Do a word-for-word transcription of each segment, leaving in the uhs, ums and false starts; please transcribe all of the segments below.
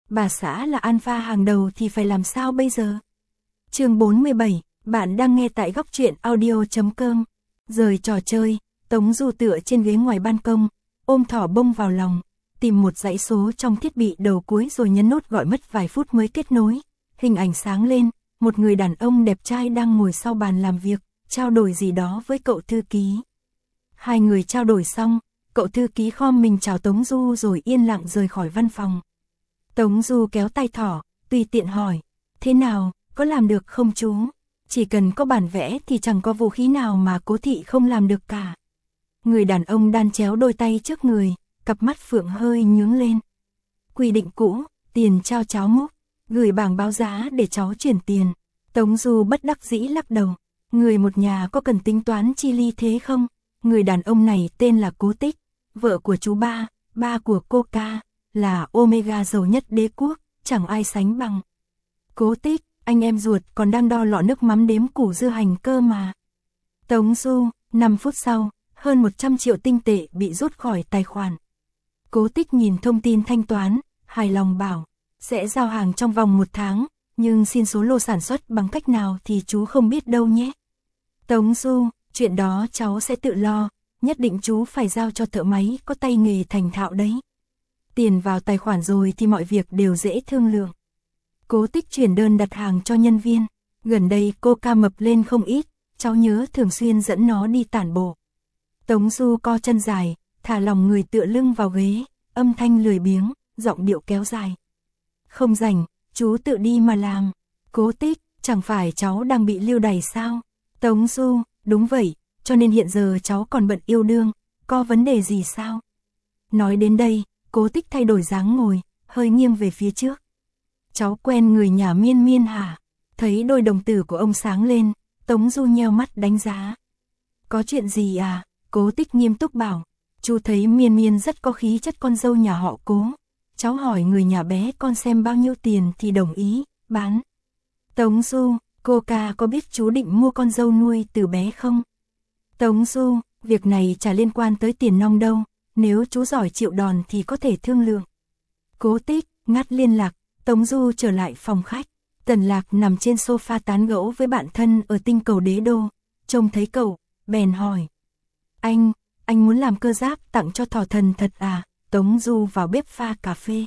bà xã là alpha hàng đầu thì phải làm sao bây giờ? Chương bốn mươi bảy, bạn đang nghe tại góc truyện audio chấm com. Rời trò chơi, Tống Du tựa trên ghế ngoài ban công, ôm thỏ bông vào lòng, tìm một dãy số trong thiết bị đầu cuối rồi nhấn nút gọi mất vài phút mới kết nối. Hình ảnh sáng lên, một người đàn ông đẹp trai đang ngồi sau bàn làm việc, trao đổi gì đó với cậu thư ký. Hai người trao đổi xong, cậu thư ký khom mình chào Tống Du rồi yên lặng rời khỏi văn phòng. Tống Du kéo tay thỏ, tùy tiện hỏi, thế nào, có làm được không chú? Chỉ cần có bản vẽ thì chẳng có vũ khí nào mà Cố Thị không làm được cả. Người đàn ông đan chéo đôi tay trước người, cặp mắt phượng hơi nhướng lên. Quy định cũ, tiền trao cháu múc, gửi bảng báo giá để cháu chuyển tiền. Tống Du bất đắc dĩ lắc đầu, người một nhà có cần tính toán chi ly thế không? Người đàn ông này tên là Cố Tích, vợ của chú ba, ba của cô ca, là Omega giàu nhất đế quốc, chẳng ai sánh bằng. Cố Tích, anh em ruột còn đang đo lọ nước mắm đếm củ dưa hành cơ mà. Tống Du, năm phút sau, hơn một trăm triệu tinh tệ bị rút khỏi tài khoản. Cố Tích nhìn thông tin thanh toán, hài lòng bảo, sẽ giao hàng trong vòng một tháng, nhưng xin số lô sản xuất bằng cách nào thì chú không biết đâu nhé. Tống Du, chuyện đó cháu sẽ tự lo, nhất định chú phải giao cho thợ máy có tay nghề thành thạo đấy. Tiền vào tài khoản rồi thì mọi việc đều dễ thương lượng. Cố Tích chuyển đơn đặt hàng cho nhân viên, gần đây cô ca mập lên không ít, cháu nhớ thường xuyên dẫn nó đi tản bộ. Tống Du co chân dài, thả lòng người tựa lưng vào ghế, âm thanh lười biếng, giọng điệu kéo dài. Không rảnh, chú tự đi mà làm. Cố Tích, chẳng phải cháu đang bị lưu đày sao? Tống Du, đúng vậy, cho nên hiện giờ cháu còn bận yêu đương, có vấn đề gì sao? Nói đến đây, Cố Tích thay đổi dáng ngồi, hơi nghiêng về phía trước. Cháu quen người nhà Miên Miên hả? Thấy đôi đồng tử của ông sáng lên, Tống Du nheo mắt đánh giá. Có chuyện gì à? Cố Tích nghiêm túc bảo, chú thấy Miên Miên rất có khí chất con dâu nhà họ Cố. Cháu hỏi người nhà bé con xem bao nhiêu tiền thì đồng ý, bán. Tống Du, cô ca có biết chú định mua con dâu nuôi từ bé không? Tống Du, việc này chả liên quan tới tiền nong đâu, nếu chú giỏi chịu đòn thì có thể thương lượng. Cố Tích, ngắt liên lạc, Tống Du trở lại phòng khách. Tần Lạc nằm trên sofa tán gẫu với bạn thân ở tinh cầu Đế Đô, trông thấy cậu, bèn hỏi. Anh, anh muốn làm cơ giáp tặng cho thỏ thần thật à? Tống Du vào bếp pha cà phê.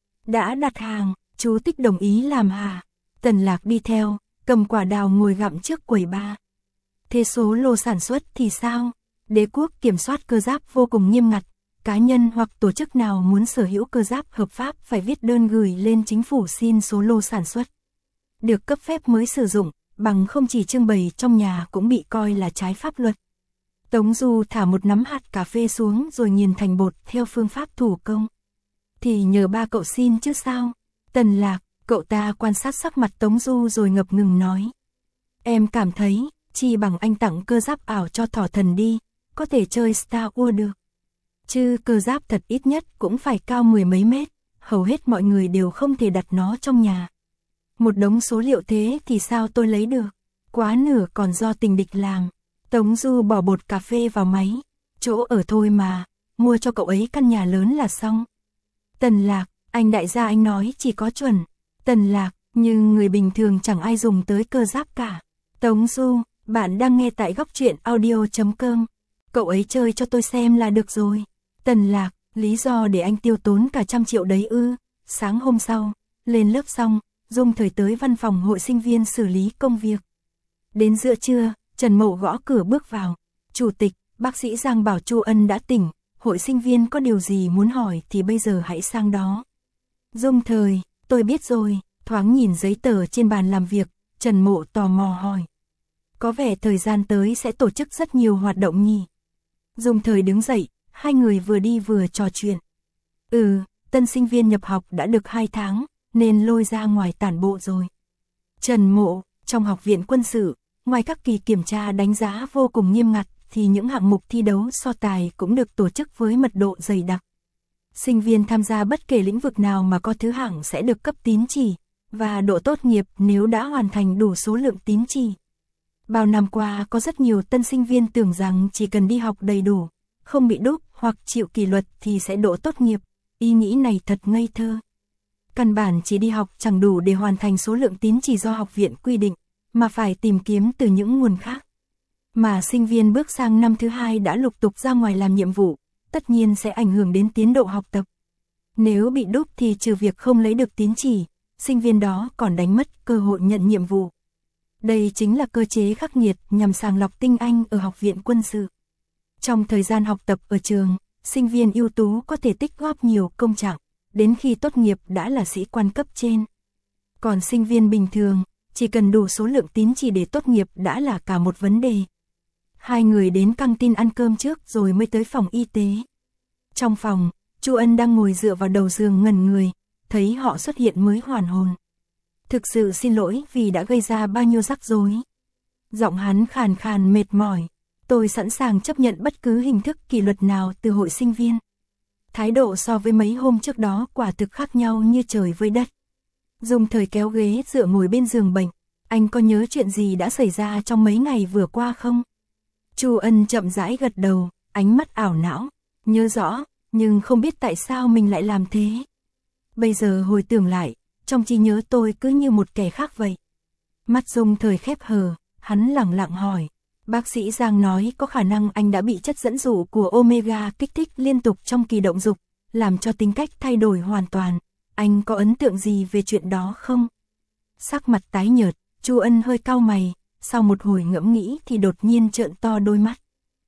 Đã đặt hàng, chú Tích đồng ý làm hả? Tần Lạc đi theo, cầm quả đào ngồi gặm trước quầy ba. Thế số lô sản xuất thì sao? Đế quốc kiểm soát cơ giáp vô cùng nghiêm ngặt. Cá nhân hoặc tổ chức nào muốn sở hữu cơ giáp hợp pháp phải viết đơn gửi lên chính phủ xin số lô sản xuất. Được cấp phép mới sử dụng, bằng không chỉ trưng bày trong nhà cũng bị coi là trái pháp luật. Tống Du thả một nắm hạt cà phê xuống rồi nghiền thành bột theo phương pháp thủ công. Thì nhờ ba cậu xin chứ sao? Tần Lạc, cậu ta quan sát sắc mặt Tống Du rồi ngập ngừng nói. Em cảm thấy, chi bằng anh tặng cơ giáp ảo cho thỏ thần đi, có thể chơi Star Wars được. Chứ cơ giáp thật ít nhất cũng phải cao mười mấy mét, hầu hết mọi người đều không thể đặt nó trong nhà. Một đống số liệu thế thì sao tôi lấy được? Quá nửa còn do tình địch làm. Tống Du bỏ bột cà phê vào máy. Chỗ ở thôi mà, mua cho cậu ấy căn nhà lớn là xong. Tần Lạc, anh đại gia anh nói chỉ có chuẩn. Tần Lạc, nhưng người bình thường chẳng ai dùng tới cơ giáp cả. Tống Du, bạn đang nghe tại góc truyện audio chấm com. Cậu ấy chơi cho tôi xem là được rồi. Tần Lạc, lý do để anh tiêu tốn cả trăm triệu đấy ư? Sáng hôm sau, lên lớp xong, Dung Thời tới văn phòng hội sinh viên xử lý công việc. Đến giữa trưa, Trần Mậu gõ cửa bước vào. Chủ tịch, bác sĩ Giang bảo Chu Ân đã tỉnh, hội sinh viên có điều gì muốn hỏi thì bây giờ hãy sang đó. Dung Thời, tôi biết rồi, thoáng nhìn giấy tờ trên bàn làm việc, Trần Mậu tò mò hỏi. Có vẻ thời gian tới sẽ tổ chức rất nhiều hoạt động nhỉ? Dung Thời đứng dậy, hai người vừa đi vừa trò chuyện. Ừ, tân sinh viên nhập học đã được hai tháng, nên lôi ra ngoài tản bộ rồi. Trần Mộ, trong học viện quân sự, ngoài các kỳ kiểm tra đánh giá vô cùng nghiêm ngặt, thì những hạng mục thi đấu so tài cũng được tổ chức với mật độ dày đặc. Sinh viên tham gia bất kể lĩnh vực nào mà có thứ hạng sẽ được cấp tín chỉ, và độ tốt nghiệp nếu đã hoàn thành đủ số lượng tín chỉ. Bao năm qua có rất nhiều tân sinh viên tưởng rằng chỉ cần đi học đầy đủ, không bị đúp hoặc chịu kỷ luật thì sẽ đỗ tốt nghiệp, ý nghĩ này thật ngây thơ. Căn bản chỉ đi học chẳng đủ để hoàn thành số lượng tín chỉ do học viện quy định, mà phải tìm kiếm từ những nguồn khác. Mà sinh viên bước sang năm thứ hai đã lục tục ra ngoài làm nhiệm vụ, tất nhiên sẽ ảnh hưởng đến tiến độ học tập. Nếu bị đúp thì trừ việc không lấy được tín chỉ, sinh viên đó còn đánh mất cơ hội nhận nhiệm vụ. Đây chính là cơ chế khắc nghiệt nhằm sàng lọc tinh anh ở học viện quân sự. Trong thời gian học tập ở trường, sinh viên ưu tú có thể tích góp nhiều công trạng, đến khi tốt nghiệp đã là sĩ quan cấp trên. Còn sinh viên bình thường, chỉ cần đủ số lượng tín chỉ để tốt nghiệp đã là cả một vấn đề. Hai người đến căng tin ăn cơm trước rồi mới tới phòng y tế. Trong phòng, Chu Ân đang ngồi dựa vào đầu giường ngẩn người, thấy họ xuất hiện mới hoàn hồn. Thực sự xin lỗi vì đã gây ra bao nhiêu rắc rối. Giọng hắn khàn khàn mệt mỏi. Tôi sẵn sàng chấp nhận bất cứ hình thức kỷ luật nào từ hội sinh viên. Thái độ so với mấy hôm trước đó quả thực khác nhau như trời với đất. Dung Thời kéo ghế dựa ngồi bên giường bệnh. Anh có nhớ chuyện gì đã xảy ra trong mấy ngày vừa qua không? Chu Ân chậm rãi gật đầu, ánh mắt ảo não. Nhớ rõ, nhưng không biết tại sao mình lại làm thế. Bây giờ hồi tưởng lại, trong trí nhớ tôi cứ như một kẻ khác vậy. Mắt Dung Thời khép hờ, hắn lẳng lặng hỏi. Bác sĩ Giang nói có khả năng anh đã bị chất dẫn dụ của Omega kích thích liên tục trong kỳ động dục, làm cho tính cách thay đổi hoàn toàn. Anh có ấn tượng gì về chuyện đó không? Sắc mặt tái nhợt, Chu Ân hơi cau mày, sau một hồi ngẫm nghĩ thì đột nhiên trợn to đôi mắt.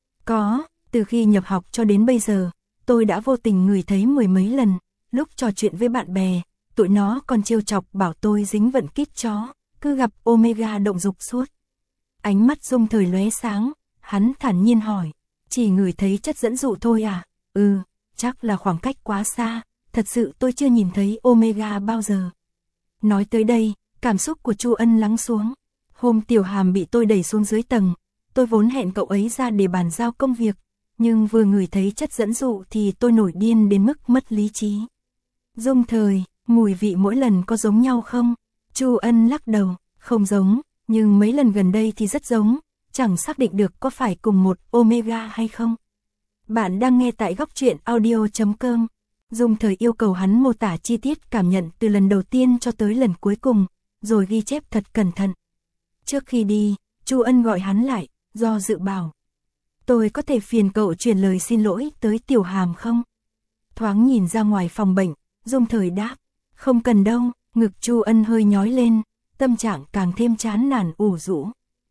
Có, từ khi nhập học cho đến bây giờ, tôi đã vô tình ngửi thấy mười mấy lần, lúc trò chuyện với bạn bè, tụi nó còn trêu chọc bảo tôi dính vận kít chó, cứ gặp Omega động dục suốt. Ánh mắt Dung Thời lóe sáng, hắn thản nhiên hỏi, chỉ ngửi thấy chất dẫn dụ thôi à? Ừ, chắc là khoảng cách quá xa, thật sự tôi chưa nhìn thấy Omega bao giờ. Nói tới đây, cảm xúc của Chu Ân lắng xuống. Hôm Tiểu Hàm bị tôi đẩy xuống dưới tầng, tôi vốn hẹn cậu ấy ra để bàn giao công việc, nhưng vừa ngửi thấy chất dẫn dụ thì tôi nổi điên đến mức mất lý trí. Dung Thời, mùi vị mỗi lần có giống nhau không? Chu Ân lắc đầu, không giống, nhưng mấy lần gần đây thì rất giống, chẳng xác định được có phải cùng một Omega hay không. Bạn đang nghe tại góc truyện audio chấm com. Dung Thời yêu cầu hắn mô tả chi tiết cảm nhận từ lần đầu tiên cho tới lần cuối cùng, rồi ghi chép thật cẩn thận. Trước khi đi, Chu Ân gọi hắn lại, do dự bảo. Tôi có thể phiền cậu truyền lời xin lỗi tới Tiểu Hàm không? Thoáng nhìn ra ngoài phòng bệnh, Dung Thời đáp. Không cần đâu, ngực Chu Ân hơi nhói lên, tâm trạng càng thêm chán nản ủ rũ.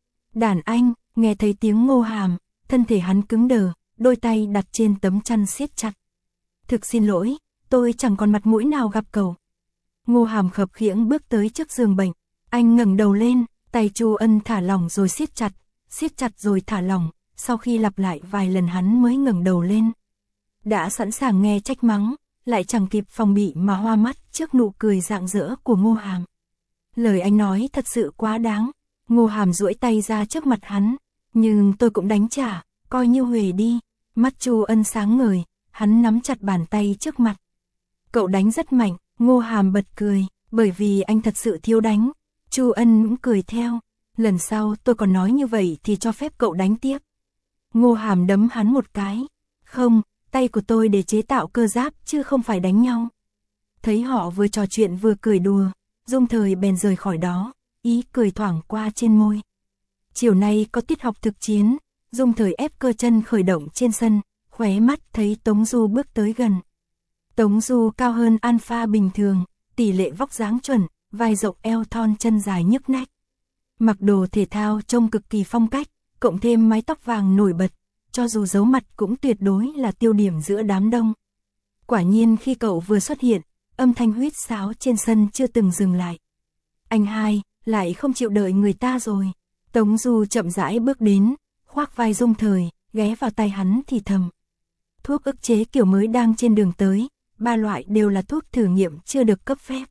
Đàn anh, nghe thấy tiếng Ngô Hàm, thân thể hắn cứng đờ, đôi tay đặt trên tấm chăn siết chặt. Thực xin lỗi, tôi chẳng còn mặt mũi nào gặp cậu. Ngô Hàm khập khiễng bước tới trước giường bệnh, anh ngẩng đầu lên, tay Chu Ân thả lỏng rồi siết chặt, siết chặt rồi thả lỏng, sau khi lặp lại vài lần hắn mới ngẩng đầu lên. Đã sẵn sàng nghe trách mắng, lại chẳng kịp phòng bị mà hoa mắt trước nụ cười rạng rỡ của Ngô Hàm. Lời anh nói thật sự quá đáng. Ngô Hàm duỗi tay ra trước mặt hắn, nhưng tôi cũng đánh trả, coi như huề đi. Mắt Chu Ân sáng ngời, hắn nắm chặt bàn tay trước mặt. Cậu đánh rất mạnh. Ngô Hàm bật cười, bởi vì anh thật sự thiếu đánh. Chu Ân cũng cười theo, lần sau tôi còn nói như vậy thì cho phép cậu đánh tiếp. Ngô Hàm đấm hắn một cái. Không, tay của tôi để chế tạo cơ giáp chứ không phải đánh nhau. Thấy họ vừa trò chuyện vừa cười đùa, Dung Thời bèn rời khỏi đó, ý cười thoảng qua trên môi. Chiều nay có tiết học thực chiến, Dung Thời ép cơ chân khởi động trên sân, khóe mắt thấy Tống Du bước tới gần. Tống Du cao hơn Alpha bình thường, tỷ lệ vóc dáng chuẩn, vai rộng eo thon chân dài nhức nách. Mặc đồ thể thao trông cực kỳ phong cách, cộng thêm mái tóc vàng nổi bật, cho dù giấu mặt cũng tuyệt đối là tiêu điểm giữa đám đông. Quả nhiên khi cậu vừa xuất hiện, âm thanh huýt sáo trên sân chưa từng dừng lại. Anh hai, lại không chịu đợi người ta rồi. Tống Du chậm rãi bước đến, khoác vai Dung Thời, ghé vào tay hắn thì thầm. Thuốc ức chế kiểu mới đang trên đường tới, ba loại đều là thuốc thử nghiệm chưa được cấp phép.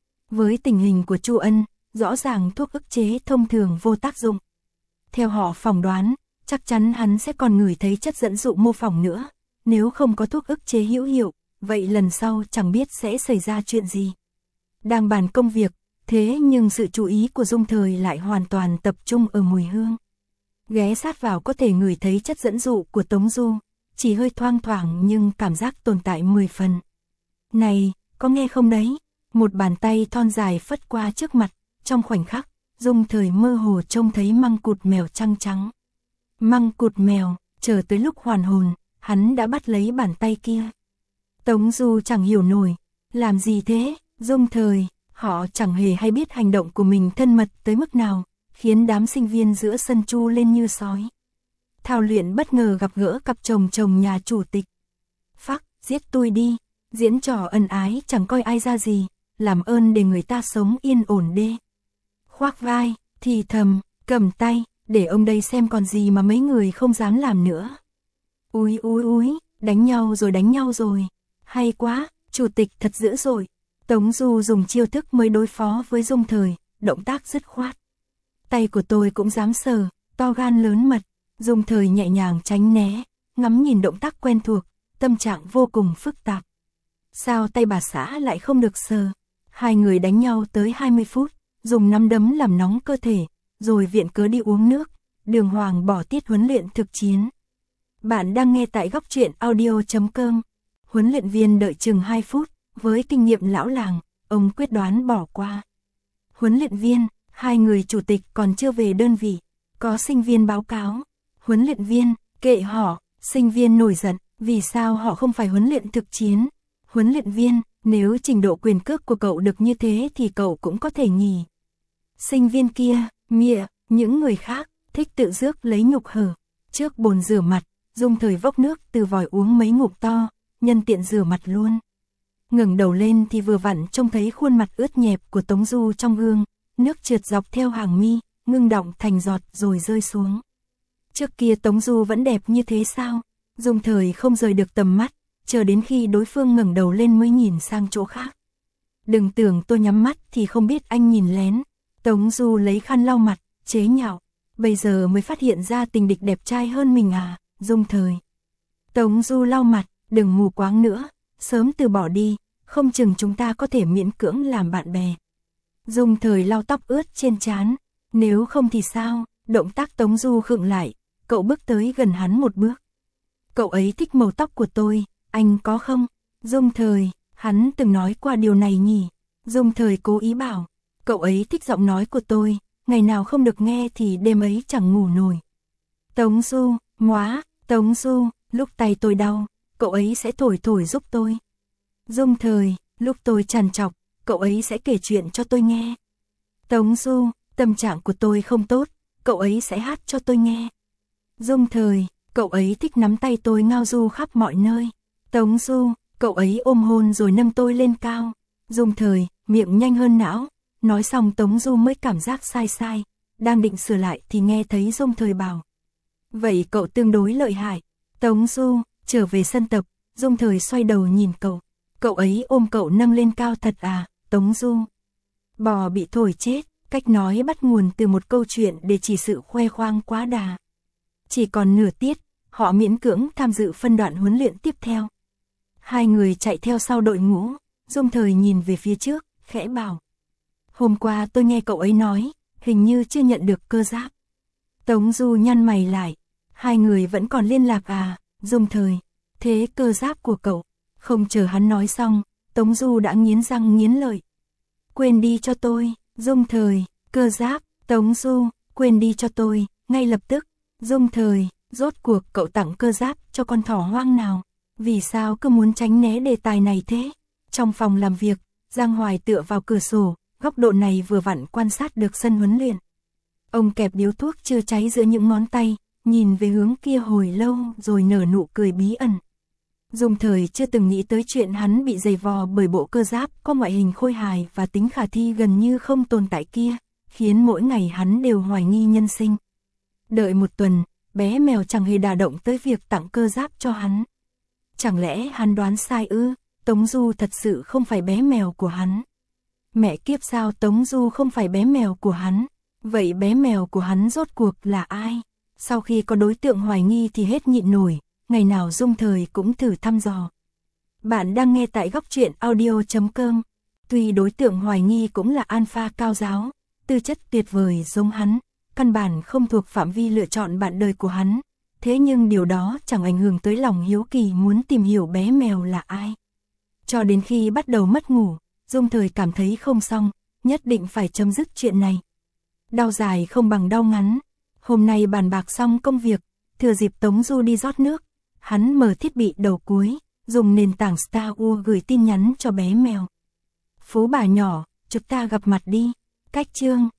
Với tình hình của Chu Ân, rõ ràng thuốc ức chế thông thường vô tác dụng. Theo họ phỏng đoán, chắc chắn hắn sẽ còn ngửi thấy chất dẫn dụ mô phỏng nữa. Nếu không có thuốc ức chế hữu hiệu, vậy lần sau chẳng biết sẽ xảy ra chuyện gì. Đang bàn công việc, thế nhưng sự chú ý của Dung Thời lại hoàn toàn tập trung ở mùi hương. Ghé sát vào có thể ngửi thấy chất dẫn dụ của Tống Du, chỉ hơi thoang thoảng nhưng cảm giác tồn tại mười phần. Này, có nghe không đấy? Một bàn tay thon dài phất qua trước mặt, trong khoảnh khắc, Dung Thời mơ hồ trông thấy măng cụt mèo trăng trắng. Măng cụt mèo, chờ tới lúc hoàn hồn, hắn đã bắt lấy bàn tay kia. Tống Du chẳng hiểu nổi, làm gì thế, Dung Thời, họ chẳng hề hay biết hành động của mình thân mật tới mức nào, khiến đám sinh viên giữa sân chu lên như sói. Thao Luyện bất ngờ gặp gỡ cặp chồng chồng nhà chủ tịch. Phắc, giết tôi đi, diễn trò ân ái chẳng coi ai ra gì, làm ơn để người ta sống yên ổn đê. Khoác vai, thì thầm, cầm tay, để ông đây xem còn gì mà mấy người không dám làm nữa. Úi úi úi, đánh nhau rồi đánh nhau rồi, hay quá, chủ tịch thật dữ dội. Tống Du dùng chiêu thức mới đối phó với Dung Thời, động tác dứt khoát. Tay của tôi cũng dám sờ, to gan lớn mật. Dung Thời nhẹ nhàng tránh né, ngắm nhìn động tác quen thuộc, tâm trạng vô cùng phức tạp. Sao tay bà xã lại không được sờ? Hai người đánh nhau tới hai mươi phút, dùng nắm đấm làm nóng cơ thể, rồi viện cớ đi uống nước, đường hoàng bỏ tiết huấn luyện thực chiến. Bạn đang nghe tại góc truyện audio chấm com. Huấn luyện viên đợi chừng hai phút, với kinh nghiệm lão làng, ông quyết đoán bỏ qua. Huấn luyện viên, hai người chủ tịch còn chưa về đơn vị, có sinh viên báo cáo. Huấn luyện viên, kệ họ, sinh viên nổi giận, vì sao họ không phải huấn luyện thực chiến? Huấn luyện viên, nếu trình độ quyền cước của cậu được như thế thì cậu cũng có thể nhỉ. Sinh viên kia, mịa, những người khác, thích tự rước lấy nhục hở. Trước bồn rửa mặt, Dung Thời vốc nước từ vòi uống mấy ngụm to, nhân tiện rửa mặt luôn. Ngẩng đầu lên thì vừa vặn trông thấy khuôn mặt ướt nhẹp của Tống Du trong gương, nước trượt dọc theo hàng mi, ngưng đọng thành giọt rồi rơi xuống. Trước kia Tống Du vẫn đẹp như thế sao? Dung Thời không rời được tầm mắt, chờ đến khi đối phương ngẩng đầu lên mới nhìn sang chỗ khác. Đừng tưởng tôi nhắm mắt thì không biết anh nhìn lén. Tống Du lấy khăn lau mặt, chế nhạo. Bây giờ mới phát hiện ra tình địch đẹp trai hơn mình à, Dung Thời. Tống Du lau mặt, đừng mù quáng nữa, sớm từ bỏ đi, không chừng chúng ta có thể miễn cưỡng làm bạn bè. Dung Thời lau tóc ướt trên trán, nếu không thì sao? Động tác Tống Du khựng lại, cậu bước tới gần hắn một bước. Cậu ấy thích màu tóc của tôi, anh có không? Dung Thời, hắn từng nói qua điều này nhỉ? Dung Thời cố ý bảo, cậu ấy thích giọng nói của tôi, ngày nào không được nghe thì đêm ấy chẳng ngủ nổi. Tống Du, móa, Tống Du, lúc tay tôi đau, cậu ấy sẽ thổi thổi giúp tôi. Dung Thời, lúc tôi trằn trọc, cậu ấy sẽ kể chuyện cho tôi nghe. Tống Du, tâm trạng của tôi không tốt, cậu ấy sẽ hát cho tôi nghe. Dung Thời, cậu ấy thích nắm tay tôi ngao du khắp mọi nơi. Tống Du, cậu ấy ôm hôn rồi nâng tôi lên cao. Dung Thời, miệng nhanh hơn não. Nói xong Tống Du mới cảm giác sai sai, đang định sửa lại thì nghe thấy Dung Thời bảo. Vậy cậu tương đối lợi hại. Tống Du, trở về sân tập, Dung Thời xoay đầu nhìn cậu. Cậu ấy ôm cậu nâng lên cao thật à, Tống Du. Bò bị thổi chết, cách nói bắt nguồn từ một câu chuyện để chỉ sự khoe khoang quá đà. Chỉ còn nửa tiết, họ miễn cưỡng tham dự phân đoạn huấn luyện tiếp theo. Hai người chạy theo sau đội ngũ, Dung Thời nhìn về phía trước, khẽ bảo. Hôm qua tôi nghe cậu ấy nói, hình như chưa nhận được cơ giáp. Tống Du nhăn mày lại, hai người vẫn còn liên lạc à, Dung Thời, thế cơ giáp của cậu. Không chờ hắn nói xong, Tống Du đã nghiến răng nghiến lợi. Quên đi cho tôi, Dung Thời, cơ giáp, Tống Du, quên đi cho tôi, ngay lập tức. Dung Thời, rốt cuộc cậu tặng cơ giáp cho con thỏ hoang nào? Vì sao cứ muốn tránh né đề tài này thế? Trong phòng làm việc, Giang Hoài tựa vào cửa sổ, góc độ này vừa vặn quan sát được sân huấn luyện. Ông kẹp điếu thuốc chưa cháy giữa những ngón tay, nhìn về hướng kia hồi lâu rồi nở nụ cười bí ẩn. Dung Thời chưa từng nghĩ tới chuyện hắn bị giày vò bởi bộ cơ giáp có ngoại hình khôi hài và tính khả thi gần như không tồn tại kia, khiến mỗi ngày hắn đều hoài nghi nhân sinh. Đợi một tuần, bé mèo chẳng hề đả động tới việc tặng cơ giáp cho hắn. Chẳng lẽ hắn đoán sai ư? Tống Du thật sự không phải bé mèo của hắn. Mẹ kiếp, sao Tống Du không phải bé mèo của hắn? Vậy bé mèo của hắn rốt cuộc là ai? Sau khi có đối tượng hoài nghi thì hết nhịn nổi, ngày nào Dung Thời cũng thử thăm dò. Bạn đang nghe tại góc truyện audio chấm com. Tuy đối tượng hoài nghi cũng là alpha cao giáo, tư chất tuyệt vời giống hắn, căn bản không thuộc phạm vi lựa chọn bạn đời của hắn. Thế nhưng điều đó chẳng ảnh hưởng tới lòng hiếu kỳ muốn tìm hiểu bé mèo là ai. Cho đến khi bắt đầu mất ngủ, Dung Thời cảm thấy không xong, nhất định phải chấm dứt chuyện này. Đau dài không bằng đau ngắn. Hôm nay bàn bạc xong công việc, thừa dịp Tống Du đi rót nước, hắn mở thiết bị đầu cuối, dùng nền tảng Star Wars gửi tin nhắn cho bé mèo. Phú bà nhỏ, chúng ta gặp mặt đi. Cách chương